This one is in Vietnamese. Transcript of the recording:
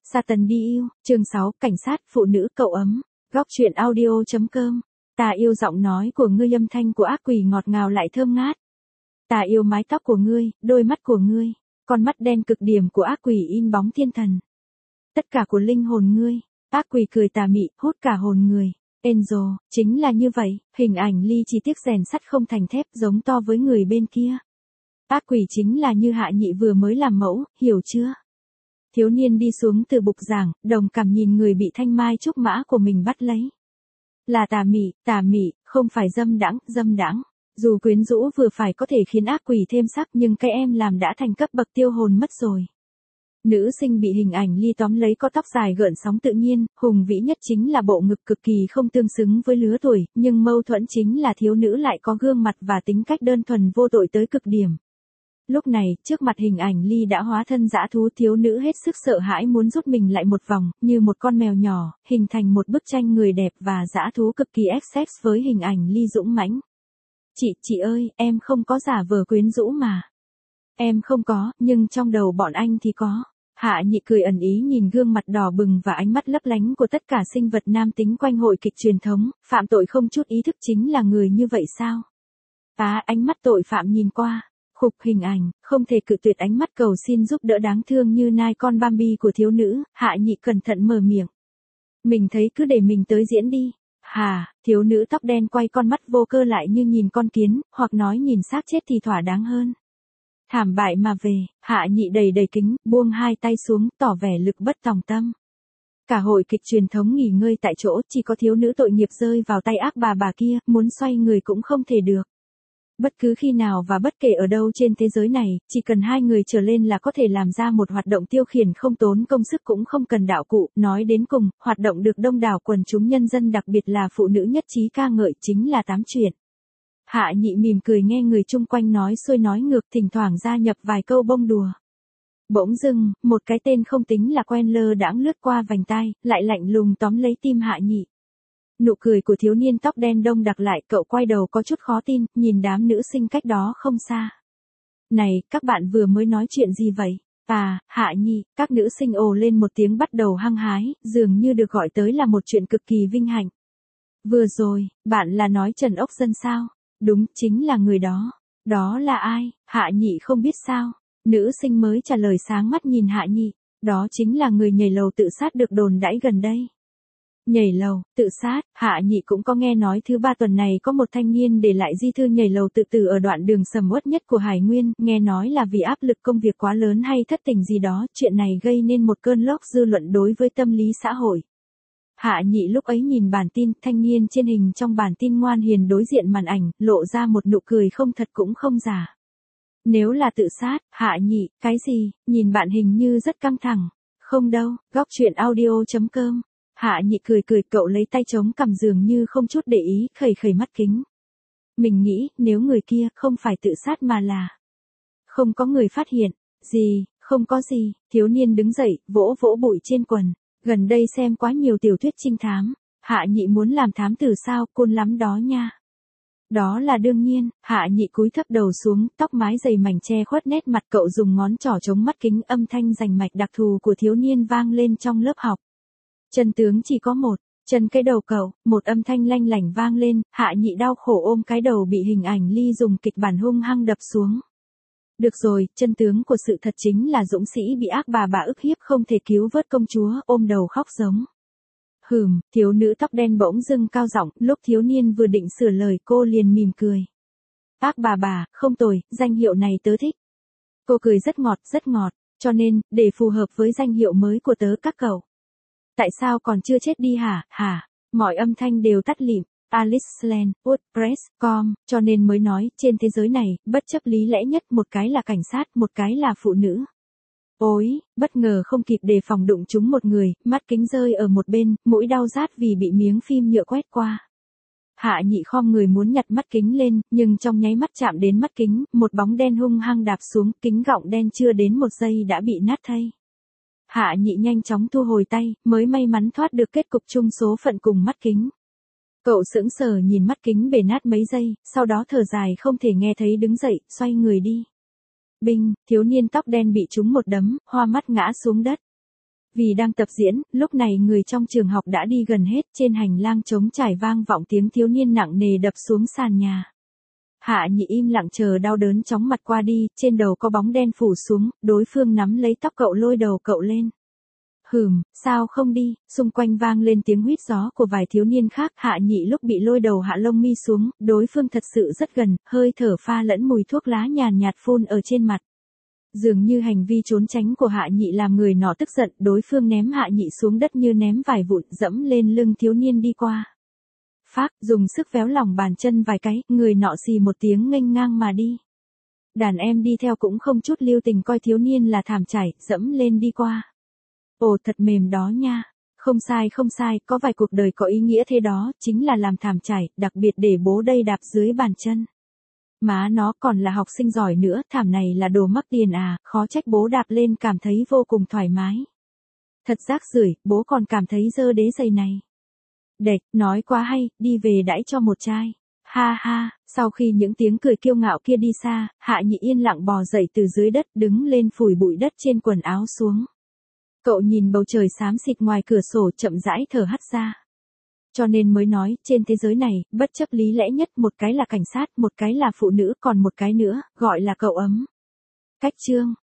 Satan đi yêu, chương 6, cảnh sát, phụ nữ, cậu ấm. Góc truyện audio.com. Ta yêu giọng nói của ngươi, âm thanh của ác quỷ ngọt ngào lại thơm ngát. Ta yêu mái tóc của ngươi, đôi mắt của ngươi, con mắt đen cực điểm của ác quỷ in bóng thiên thần. Tất cả của linh hồn ngươi, ác quỷ cười tà mị, hút cả hồn người. Angel, chính là như vậy, hình ảnh ly chỉ tiếc rèn sắt không thành thép giống to với người bên kia. Ác quỷ chính là như Hạ Nhị vừa mới làm mẫu, hiểu chưa? Thiếu niên đi xuống từ bục giảng, đồng cảm nhìn người bị thanh mai trúc mã của mình bắt lấy. Là tà mị, không phải dâm đãng. Dù quyến rũ vừa phải có thể khiến ác quỷ thêm sắc nhưng cái em làm đã thành cấp bậc tiêu hồn mất rồi. Nữ sinh bị hình ảnh ly tóm lấy có tóc dài gợn sóng tự nhiên, hùng vĩ nhất chính là bộ ngực cực kỳ không tương xứng với lứa tuổi, nhưng mâu thuẫn chính là thiếu nữ lại có gương mặt và tính cách đơn thuần vô tội tới cực điểm. Lúc này, trước mặt hình ảnh ly đã hóa thân dã thú, thiếu nữ hết sức sợ hãi muốn rút mình lại một vòng, như một con mèo nhỏ, hình thành một bức tranh người đẹp và dã thú cực kỳ XX với hình ảnh ly dũng mãnh. Chị ơi, em không có giả vờ quyến rũ mà. Em không có, nhưng trong đầu bọn anh thì có. Hạ Nhị cười ẩn ý nhìn gương mặt đỏ bừng và ánh mắt lấp lánh của tất cả sinh vật nam tính quanh hội kịch truyền thống, phạm tội không chút ý thức chính là người như vậy sao? Ánh mắt tội phạm nhìn qua. Khục hình ảnh, không thể cự tuyệt ánh mắt cầu xin giúp đỡ đáng thương như nai con Bambi của thiếu nữ, Hạ Nhị cẩn thận mở miệng. Mình thấy cứ để mình tới diễn đi. Thiếu nữ tóc đen quay con mắt vô cơ lại như nhìn con kiến, hoặc nói nhìn xác chết thì thỏa đáng hơn. Thảm bại mà về, Hạ Nhị đầy kính, buông hai tay xuống, tỏ vẻ lực bất tòng tâm. Cả hội kịch truyền thống nghỉ ngơi tại chỗ, chỉ có thiếu nữ tội nghiệp rơi vào tay ác bà kia, muốn xoay người cũng không thể được. Bất cứ khi nào và bất kể ở đâu trên thế giới này, chỉ cần hai người trở lên là có thể làm ra một hoạt động tiêu khiển không tốn công sức cũng không cần đạo cụ, nói đến cùng, hoạt động được đông đảo quần chúng nhân dân đặc biệt là phụ nữ nhất trí ca ngợi chính là tám chuyện. Hạ Nhị mỉm cười nghe người chung quanh nói xuôi nói ngược, thỉnh thoảng gia nhập vài câu bông đùa. Bỗng dưng, một cái tên không tính là quen lơ đãng lướt qua vành tai, lại lạnh lùng tóm lấy tim Hạ Nhị. Nụ cười của thiếu niên tóc đen đông đặc lại, cậu quay đầu có chút khó tin, nhìn đám nữ sinh cách đó không xa. Này, các bạn vừa mới nói chuyện gì vậy? Hạ Nhị, các nữ sinh ồ lên một tiếng bắt đầu hăng hái, dường như được gọi tới là một chuyện cực kỳ vinh hạnh. Vừa rồi, bạn là nói Trần Ốc Dân sao? Đúng, chính là người đó. Đó là ai? Hạ Nhị không biết sao? Nữ sinh mới trả lời sáng mắt nhìn Hạ Nhị. Đó chính là người nhảy lầu tự sát được đồn đãi gần đây. Nhảy lầu, tự sát, Hạ Nhị cũng có nghe nói thứ ba tuần này có một thanh niên để lại di thư nhảy lầu tự tử ở đoạn đường sầm uất nhất của Hải Nguyên, nghe nói là vì áp lực công việc quá lớn hay thất tình gì đó, chuyện này gây nên một cơn lốc dư luận đối với tâm lý xã hội. Hạ Nhị lúc ấy nhìn bản tin, thanh niên trên hình trong bản tin ngoan hiền đối diện màn ảnh, lộ ra một nụ cười không thật cũng không giả. Nếu là tự sát, Hạ Nhị, cái gì, nhìn bạn hình như rất căng thẳng. Không đâu, góc truyện audio.com. Hạ Nhị cười, cậu lấy tay chống cằm dường như không chút để ý, khẩy mắt kính. Mình nghĩ, nếu người kia không phải tự sát mà là... Không có người phát hiện. Gì, không có gì, thiếu niên đứng dậy, vỗ bụi trên quần. Gần đây xem quá nhiều tiểu thuyết trinh thám. Hạ Nhị muốn làm thám tử sao, côn lắm đó nha. Đó là đương nhiên, Hạ Nhị cúi thấp đầu xuống, tóc mái dày mảnh che khuất nét mặt, cậu dùng ngón trỏ chống mắt kính, âm thanh rành mạch đặc thù của thiếu niên vang lên trong lớp học. Chân tướng chỉ có một, chân cái đầu cậu, một âm thanh lanh lảnh vang lên, Hạ Nhị đau khổ ôm cái đầu bị hình ảnh ly dùng kịch bản hung hăng đập xuống. Được rồi, chân tướng của sự thật chính là dũng sĩ bị ác bà ức hiếp không thể cứu vớt công chúa, ôm đầu khóc giống. Thiếu nữ tóc đen bỗng dưng cao giọng, lúc thiếu niên vừa định sửa lời cô liền mỉm cười. Ác bà, không tồi, danh hiệu này tớ thích. Cô cười rất ngọt, cho nên, để phù hợp với danh hiệu mới của tớ các cậu. Tại sao còn chưa chết đi hả? Mọi âm thanh đều tắt lịm. Aliceland, WordPress.com, cho nên mới nói, trên thế giới này, bất chấp lý lẽ nhất, một cái là cảnh sát, một cái là phụ nữ. Ôi, bất ngờ không kịp đề phòng đụng trúng một người, mắt kính rơi ở một bên, mũi đau rát vì bị miếng phim nhựa quét qua. Hạ Nhị khom người muốn nhặt mắt kính lên, nhưng trong nháy mắt chạm đến mắt kính, một bóng đen hung hăng đạp xuống, kính gọng đen chưa đến một giây đã bị nát thây. Hạ Nhị nhanh chóng thu hồi tay, mới may mắn thoát được kết cục chung số phận cùng mắt kính. Cậu sững sờ nhìn mắt kính bể nát mấy giây, sau đó thở dài không thể nghe thấy đứng dậy, xoay người đi. Binh, thiếu niên tóc đen bị trúng một đấm, hoa mắt ngã xuống đất. Vì đang tập diễn, lúc này người trong trường học đã đi gần hết, trên hành lang trống trải vang vọng tiếng thiếu niên nặng nề đập xuống sàn nhà. Hạ Nhị im lặng chờ đau đớn chóng mặt qua đi, trên đầu có bóng đen phủ xuống, đối phương nắm lấy tóc cậu lôi đầu cậu lên. Sao không đi, xung quanh vang lên tiếng huýt gió của vài thiếu niên khác, Hạ Nhị lúc bị lôi đầu hạ lông mi xuống, đối phương thật sự rất gần, hơi thở pha lẫn mùi thuốc lá nhàn nhạt phun ở trên mặt. Dường như hành vi trốn tránh của Hạ Nhị làm người nọ tức giận, đối phương ném Hạ Nhị xuống đất như ném vải vụn, dẫm lên lưng thiếu niên đi qua. Phác, dùng sức véo lòng bàn chân vài cái, người nọ xì một tiếng nghênh ngang mà đi. Đàn em đi theo cũng không chút lưu tình coi thiếu niên là thảm chảy, dẫm lên đi qua. Ồ thật mềm đó nha. Không sai, có vài cuộc đời có ý nghĩa thế đó, chính là làm thảm chảy, đặc biệt để bố đây đạp dưới bàn chân. Má nó còn là học sinh giỏi nữa, thảm này là đồ mắc tiền à, khó trách bố đạp lên cảm thấy vô cùng thoải mái. Thật rác rưởi, bố còn cảm thấy dơ đế giày này. Đệch, nói quá hay, đi về đãi cho một chai. Ha ha, sau khi những tiếng cười kiêu ngạo kia đi xa, Hạ Nhị yên lặng bò dậy từ dưới đất, đứng lên phủi bụi đất trên quần áo xuống. Cậu nhìn bầu trời xám xịt ngoài cửa sổ chậm rãi thở hắt ra. Cho nên mới nói, trên thế giới này, bất chấp lý lẽ nhất, một cái là cảnh sát, một cái là phụ nữ, còn một cái nữa, gọi là cậu ấm. Cách chương